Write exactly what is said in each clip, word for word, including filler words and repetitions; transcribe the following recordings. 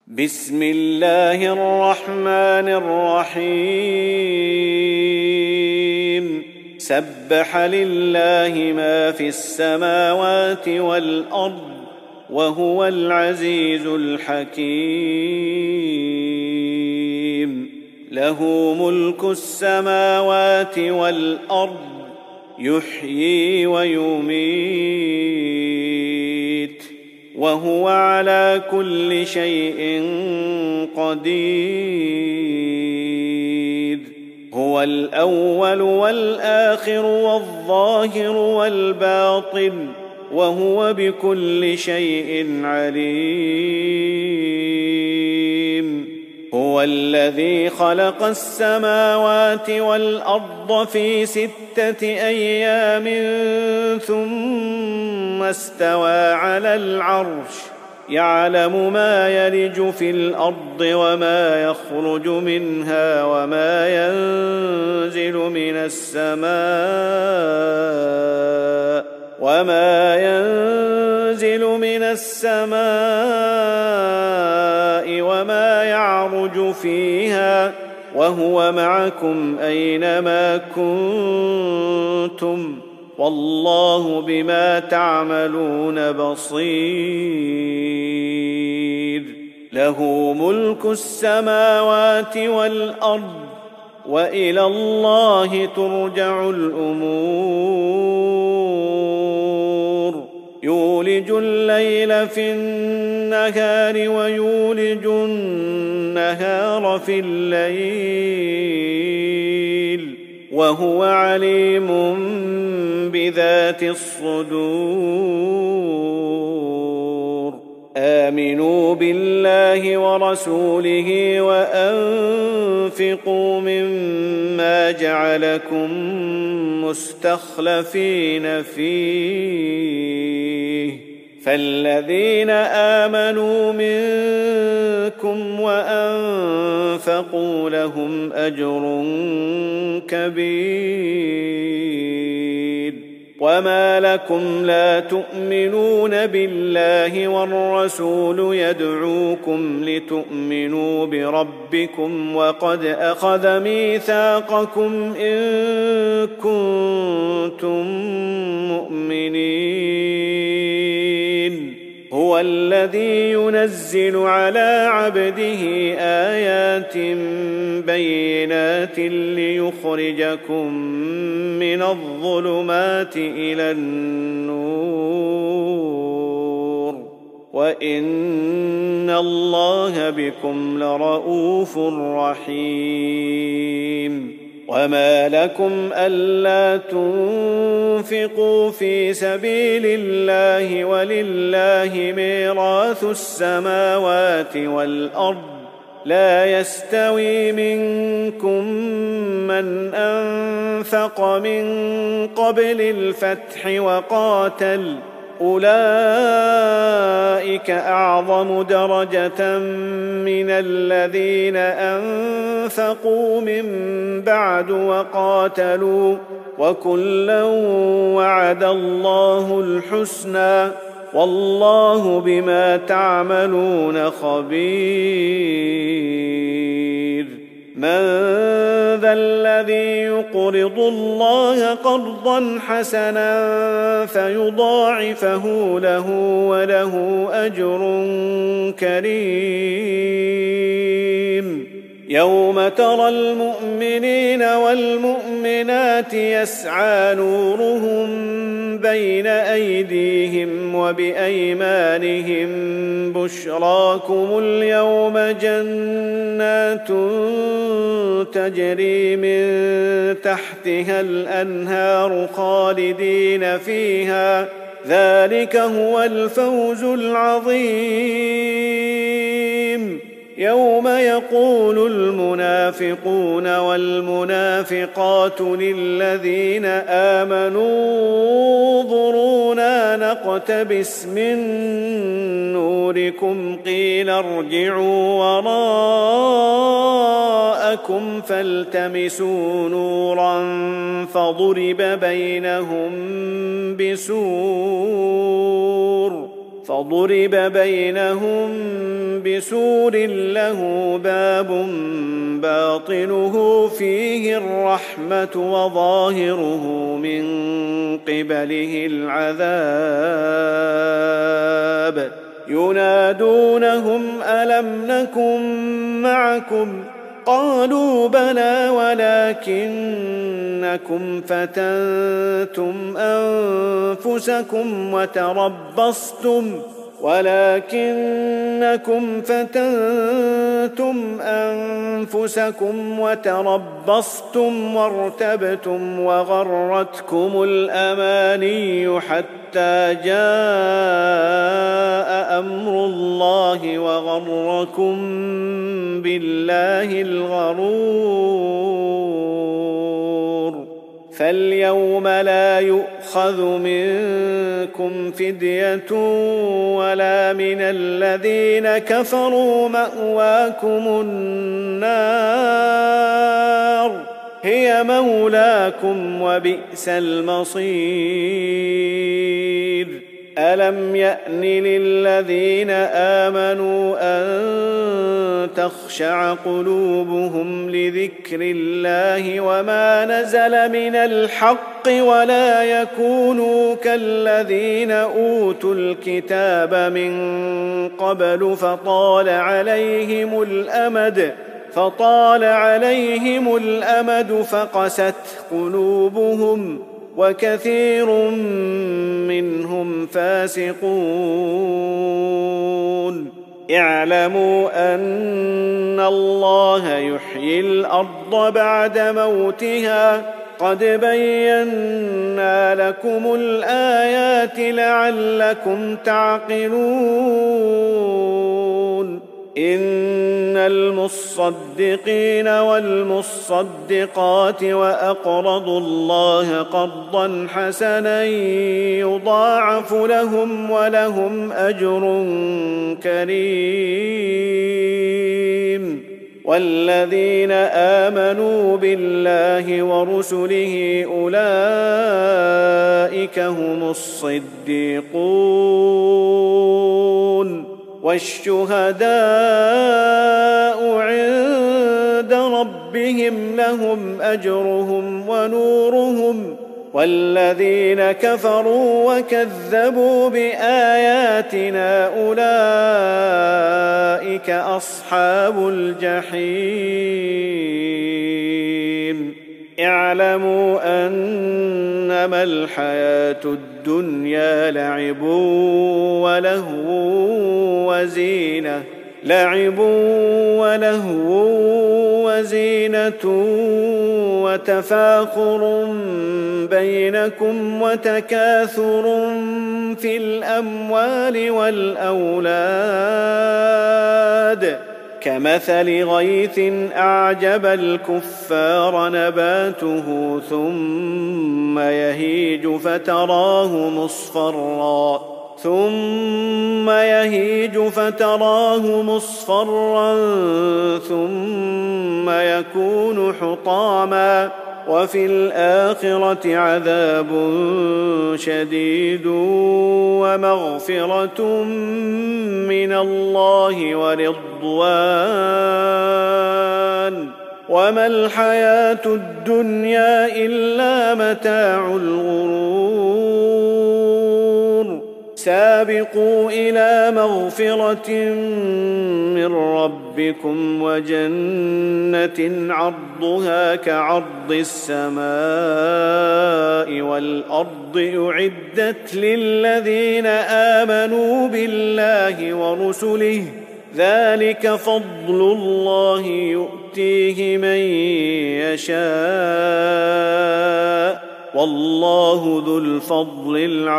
بسم الله الرحمن الرحيم سبح لله ما في السماوات والأرض وهو العزيز الحكيم له ملك السماوات والأرض يحيي ويميت وهو على كل شيء قدير هو الأول والآخر والظاهر والباطن وهو بكل شيء عليم هو الذي خلق السماوات والأرض في ستة أيام ثم استوى على العرش يعلم ما يلج في الأرض وما يخرج منها وما ينزل من السماء وما ينزل من السماء وما يعرج فيها وهو معكم أينما كنتم والله بما تعملون بصير له ملك السماوات والأرض وإلى الله ترجع الأمور يولج الليل في النهار ويولج النهار في الليل وهو عليم بذات الصدور آمنوا بالله ورسوله وأنفقوا مما جعلكم مستخلفين فيه فالذين آمنوا منكم وأنفقوا لهم أجر كبير وما لكم لا تؤمنون بالله والرسول يدعوكم لتؤمنوا بربكم وقد أخذ ميثاقكم إن كنتم مؤمنين هو الذي ينزل على عبده آيات بينات ليخرجكم من الظلمات إلى النور وإن الله بكم لرؤوف رحيم وما لكم ألا تنفقوا في سبيل الله ولله ميراث السماوات والأرض لا يستوي منكم من أنفق من قبل الفتح وقاتل أولئك أعظم درجة من الذين أنفقوا من بعد وقاتلوا وكلا وعد الله الحسنى والله بما تعملون خبير من ذا الذي يقرض الله قرضا حسنا فيضاعفه له وله أجر كريم يوم ترى المؤمنين والمؤمنات يسعى نورهم بين أيديهم وبأيمانهم بشراكم اليوم جنات تجري من تحتها الأنهار خالدين فيها ذلك هو الفوز العظيم يوم يقول المنافقون والمنافقات للذين آمنوا انظرونا نقتبس من نوركم قيل ارجعوا وراءكم فالتمسوا نورا فضرب بينهم بسور فضرب بينهم بسور له باب باطنه فيه الرحمة وظاهره من قبله العذاب ينادونهم ألم نكن معكم قالوا بلى ولكنكم فتنتم أنفسكم وتربصتم ولكنكم فتنتم أنفسكم وتربصتم وارتبتم وغرتكم الأماني حتى جاء أمر الله وغركم بالله الغرور فاليوم لا يؤخذ منكم فدية ولا من الذين كفروا مأواكم النار هي مولاكم وبئس المصير ألم يأن للذين آمنوا أن تخشع قلوبهم لذكر الله وما نزل من الحق ولا يكونوا كالذين أوتوا الكتاب من قبل فطال عليهم الأمد فطال عليهم الأمد فقست قلوبهم وكثير منهم فاسقون اعلموا أن الله يحيي الأرض بعد موتها قد بينا لكم الآيات لعلكم تعقلون إن المصدقين والمصدقات وأقرضوا الله قرضا حسنا يضاعف لهم ولهم أجر كريم والذين آمنوا بالله ورسله أولئك هم الصديقون والشهداء عند ربهم لهم أجرهم ونورهم والذين كفروا وكذبوا بآياتنا أولئك أصحاب الجحيم اعلموا أنما الحياة الدنيا لعب ولهو وزينة لعب ولهو وزينة وتفاخر بينكم وتكاثر في الأموال والأولاد كمثل غيث أعجب الكفار نباته ثم يهيج فتراه مصفرا ثم يهيج فتراه مصفرا ثم يكون حطاما وفي الآخرة عذاب شديد ومغفرة من الله ورضوان وما الحياة الدنيا إلا متاع الغرور سابقوا إلى مغفرة من ربكم وجنة عرضها كعرض السماء والأرض أعدت للذين آمنوا بالله ورسله ذلك فضل الله يؤتيه من يشاء والله ذو الفضل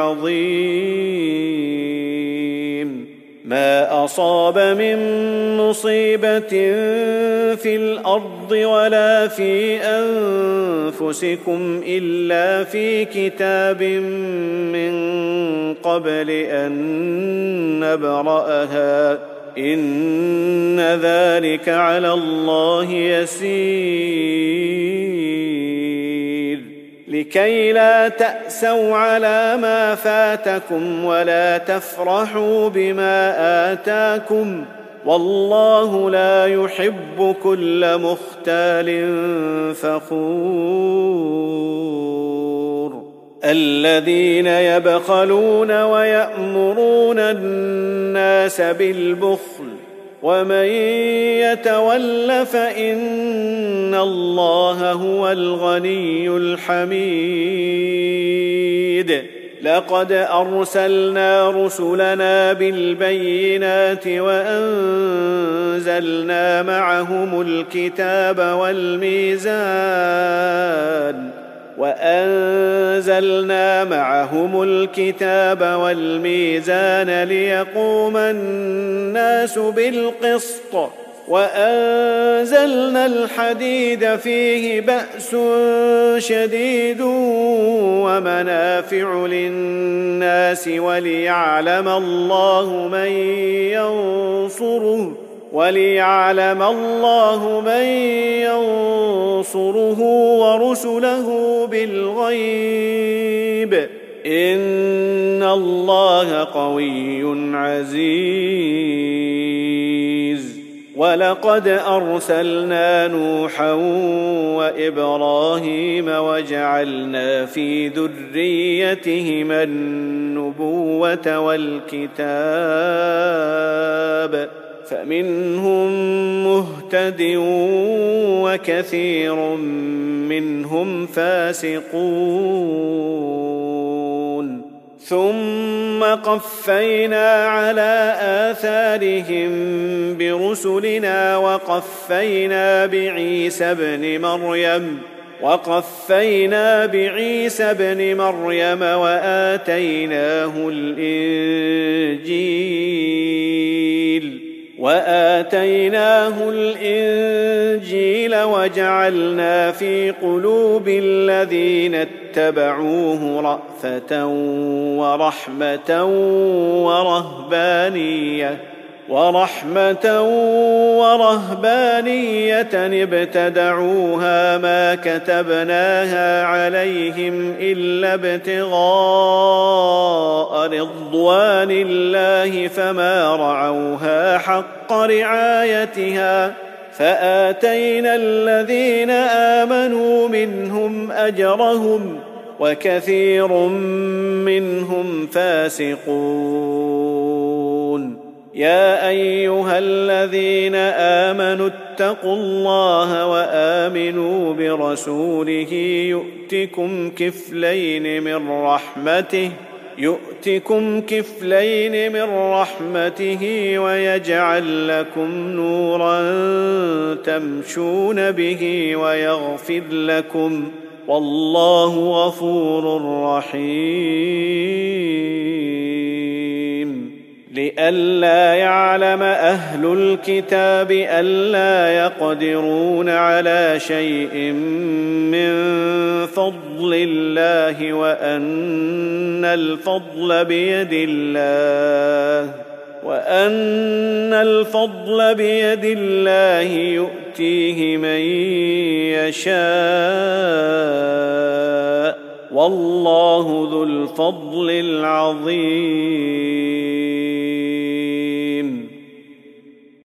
العظيم ما أصاب من مصيبة في الأرض ولا في أنفسكم إلا في كتاب من قبل أن نبرأها إن ذلك على الله يسير لكي لا تأسوا على ما فاتكم ولا تفرحوا بما آتاكم والله لا يحب كل مختال فخور الذين يبخلون ويأمرون الناس بالبخل ومن يتول فإن الله هو الغني الحميد لقد أرسلنا رسلنا بالبينات وأنزلنا معهم الكتاب والميزان وأنزلنا معهم الكتاب والميزان ليقوم الناس بالقسط وأنزلنا الحديد فيه بأس شديد ومنافع للناس وليعلم الله من ينصره وليعلم الله من ينصره ورسله بالغيب إن الله قوي عزيز ولقد أرسلنا نوحا وإبراهيم وجعلنا في ذريتهما النبوة والكتاب فمنهم مهتد وكثير منهم فاسقون ثم قفينا على آثارهم برسلنا وقفينا بعيسى ابن مريم وقفينا بعيسى ابن مريم وآتيناه الإنجيل وآتيناه الإنجيل وجعلنا في قلوب الذين اتبعوه رأفة ورحمة ورهبانية ورحمة ورهبانية ابتدعوها ما كتبناها عليهم إلا ابتغاء رضوان الله فما رعوها حق رعايتها فآتينا الذين آمنوا منهم أجرهم وكثير منهم فاسقون يا أيها الذين آمنوا اتقوا الله وآمنوا برسوله يؤتكم كفلين من رحمته يؤتكم كفلين من رحمته ويجعل لكم نورا تمشون به ويغفر لكم والله غفور رحيم لئلا يعلم أهل الكتاب ألا يقدرون على شيء من فضل الله وأن الفضل بيد الله وأن الفضل بيد الله يؤتيه من يشاء والله ذو الفضل العظيم